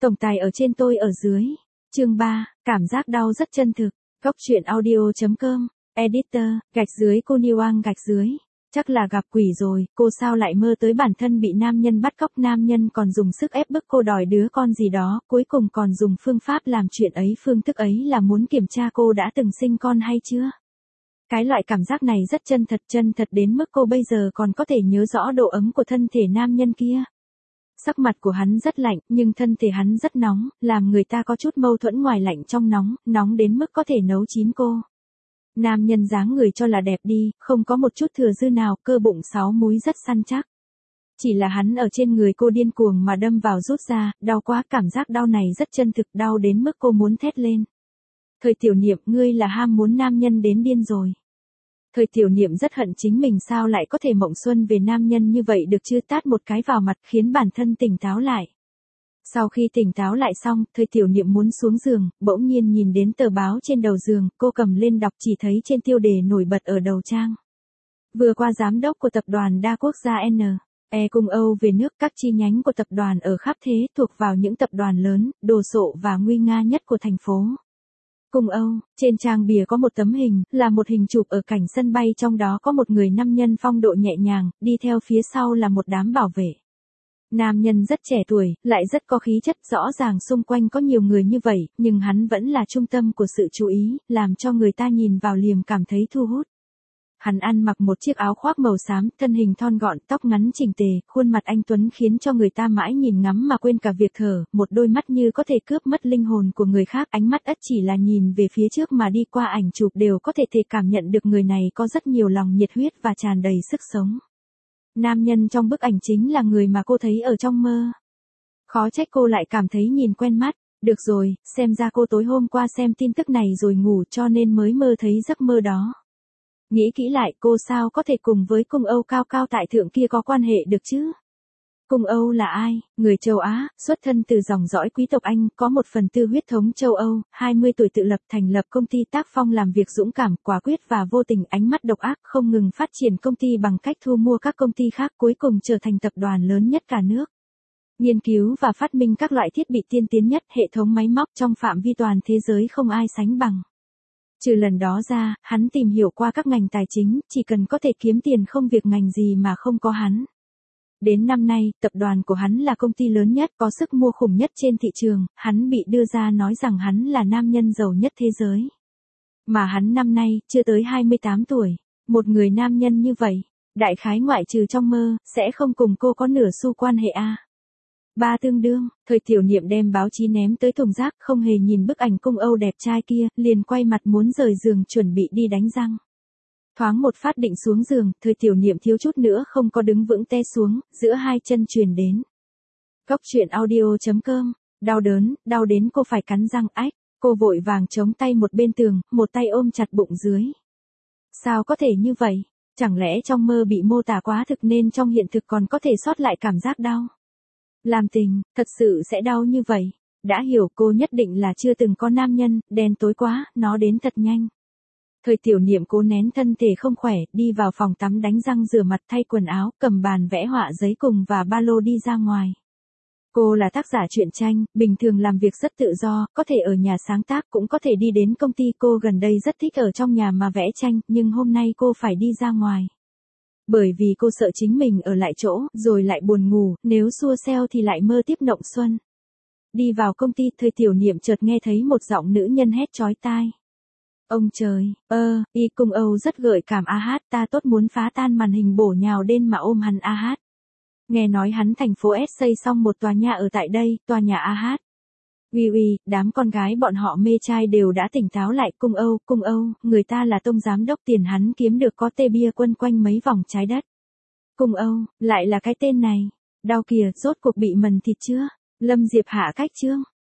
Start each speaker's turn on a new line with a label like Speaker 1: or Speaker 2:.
Speaker 1: Tổng tài ở trên tôi ở dưới. Chương 3, cảm giác đau rất chân thực. Góc truyện audio.com. Editor, cô Niwang Chắc là gặp quỷ rồi, cô sao lại mơ tới bản thân bị nam nhân bắt cóc, nam nhân còn dùng sức ép bức cô đòi đứa con gì đó, cuối cùng còn dùng phương pháp làm chuyện ấy, phương thức ấy là muốn kiểm tra cô đã từng sinh con hay chưa. Cái loại cảm giác này rất chân thật đến mức cô bây giờ còn có thể nhớ rõ độ ấm của thân thể nam nhân kia. Sắc mặt của hắn rất lạnh, nhưng thân thể hắn rất nóng, làm người ta có chút mâu thuẫn, ngoài lạnh trong nóng đến mức có thể nấu chín cô. Nam nhân dáng người cho là đẹp đi, không có một chút thừa dư nào, cơ bụng 6 múi rất săn chắc. Chỉ là hắn ở trên người cô điên cuồng mà đâm vào rút ra, đau quá, cảm giác đau này rất chân thực, đau đến mức cô muốn thét lên. Thời Tiểu Niệm, ngươi là ham muốn nam nhân đến điên rồi. Thời Tiểu Niệm rất hận chính mình sao lại có thể mộng xuân về nam nhân như vậy được chứ, tát một cái vào mặt khiến bản thân tỉnh táo lại. Sau khi tỉnh táo lại xong, Thời Tiểu Niệm muốn xuống giường, bỗng nhiên nhìn đến tờ báo trên đầu giường, cô cầm lên đọc, chỉ thấy trên tiêu đề nổi bật ở đầu trang. Vừa qua giám đốc của tập đoàn đa quốc gia N.E. cùng Âu về nước, các chi nhánh của tập đoàn ở khắp thế, thuộc vào những tập đoàn lớn, đồ sộ và nguy nga nhất của thành phố. Cùng Âu, trên trang bìa có một tấm hình, là một hình chụp ở cảnh sân bay, trong đó có một người nam nhân phong độ nhẹ nhàng, đi theo phía sau là một đám bảo vệ. Nam nhân rất trẻ tuổi, lại rất có khí chất, rõ ràng xung quanh có nhiều người như vậy, nhưng hắn vẫn là trung tâm của sự chú ý, làm cho người ta nhìn vào liền cảm thấy thu hút. Hắn ăn mặc một chiếc áo khoác màu xám, thân hình thon gọn, tóc ngắn chỉnh tề, khuôn mặt anh tuấn khiến cho người ta mãi nhìn ngắm mà quên cả việc thở, một đôi mắt như có thể cướp mất linh hồn của người khác, ánh mắt ất chỉ là nhìn về phía trước mà đi qua ảnh chụp đều có thể cảm nhận được người này có rất nhiều lòng nhiệt huyết và tràn đầy sức sống. Nam nhân trong bức ảnh chính là người mà cô thấy ở trong mơ. Khó trách cô lại cảm thấy nhìn quen mắt. Được rồi, xem ra cô tối hôm qua xem tin tức này rồi ngủ cho nên mới mơ thấy giấc mơ đó. Nghĩ kỹ lại, cô sao có thể cùng với Cung Âu cao cao tại thượng kia có quan hệ được chứ? Cung Âu là ai? Người châu Á, xuất thân từ dòng dõi quý tộc Anh, có một phần tư huyết thống châu Âu, 20 tuổi tự lập thành lập công ty tác phong, làm việc dũng cảm, quả quyết và vô tình, ánh mắt độc ác, không ngừng phát triển công ty bằng cách thu mua các công ty khác, cuối cùng trở thành tập đoàn lớn nhất cả nước. Nghiên cứu và phát minh các loại thiết bị tiên tiến nhất, hệ thống máy móc trong phạm vi toàn thế giới không ai sánh bằng. Trừ lần đó ra, hắn tìm hiểu qua các ngành tài chính, chỉ cần có thể kiếm tiền không việc ngành gì mà không có hắn. Đến năm nay, tập đoàn của hắn là công ty lớn nhất, có sức mua khủng nhất trên thị trường, hắn bị đưa ra nói rằng hắn là nam nhân giàu nhất thế giới. Mà hắn năm nay, chưa tới 28 tuổi. Một người nam nhân như vậy, đại khái ngoại trừ trong mơ, sẽ không cùng cô có nửa xu quan hệ a. Ba tương đương, Thời Tiểu Niệm đem báo chí ném tới thùng rác, không hề nhìn bức ảnh Cung Âu đẹp trai kia, liền quay mặt muốn rời giường chuẩn bị đi đánh răng. Thoáng một phát định xuống giường, Thời Tiểu Niệm thiếu chút nữa không có đứng vững, té xuống, giữa hai chân truyền đến. Góc truyện audio.com, đau đến cô phải cắn răng, ách, cô vội vàng chống tay một bên tường, một tay ôm chặt bụng dưới. Sao có thể như vậy? Chẳng lẽ trong mơ bị mô tả quá thực nên trong hiện thực còn có thể sót lại cảm giác đau? Làm tình, thật sự sẽ đau như vậy. Đã hiểu, cô nhất định là chưa từng có nam nhân, đen tối quá, nó đến thật nhanh. Thời Tiểu Niệm cố nén thân thể không khỏe, đi vào phòng tắm đánh răng rửa mặt thay quần áo, cầm bàn vẽ họa giấy cùng và ba lô đi ra ngoài. Cô là tác giả truyện tranh, bình thường làm việc rất tự do, có thể ở nhà sáng tác cũng có thể đi đến công ty. Cô gần đây rất thích ở trong nhà mà vẽ tranh, nhưng hôm nay cô phải đi ra ngoài. Bởi vì cô sợ chính mình ở lại chỗ, rồi lại buồn ngủ, nếu xua xeo thì lại mơ tiếp Nộng Xuân. Đi vào công ty, Thời Tiểu Niệm chợt nghe thấy một giọng nữ nhân hét chói tai. Ông trời, Cung Âu rất gợi cảm, ta tốt muốn phá tan màn hình bổ nhào đến mà ôm hắn. Nghe nói hắn thành phố S xây xong một tòa nhà ở tại đây, tòa nhà uy, đám con gái bọn họ mê trai đều đã tỉnh táo lại. Cung Âu, người ta là Tông giám đốc, tiền hắn kiếm được có tê bia quân quanh mấy vòng trái đất. Cung Âu, lại là cái tên này. Đau kìa, rốt cuộc bị mần thịt chưa? Lâm Diệp hạ cách chương.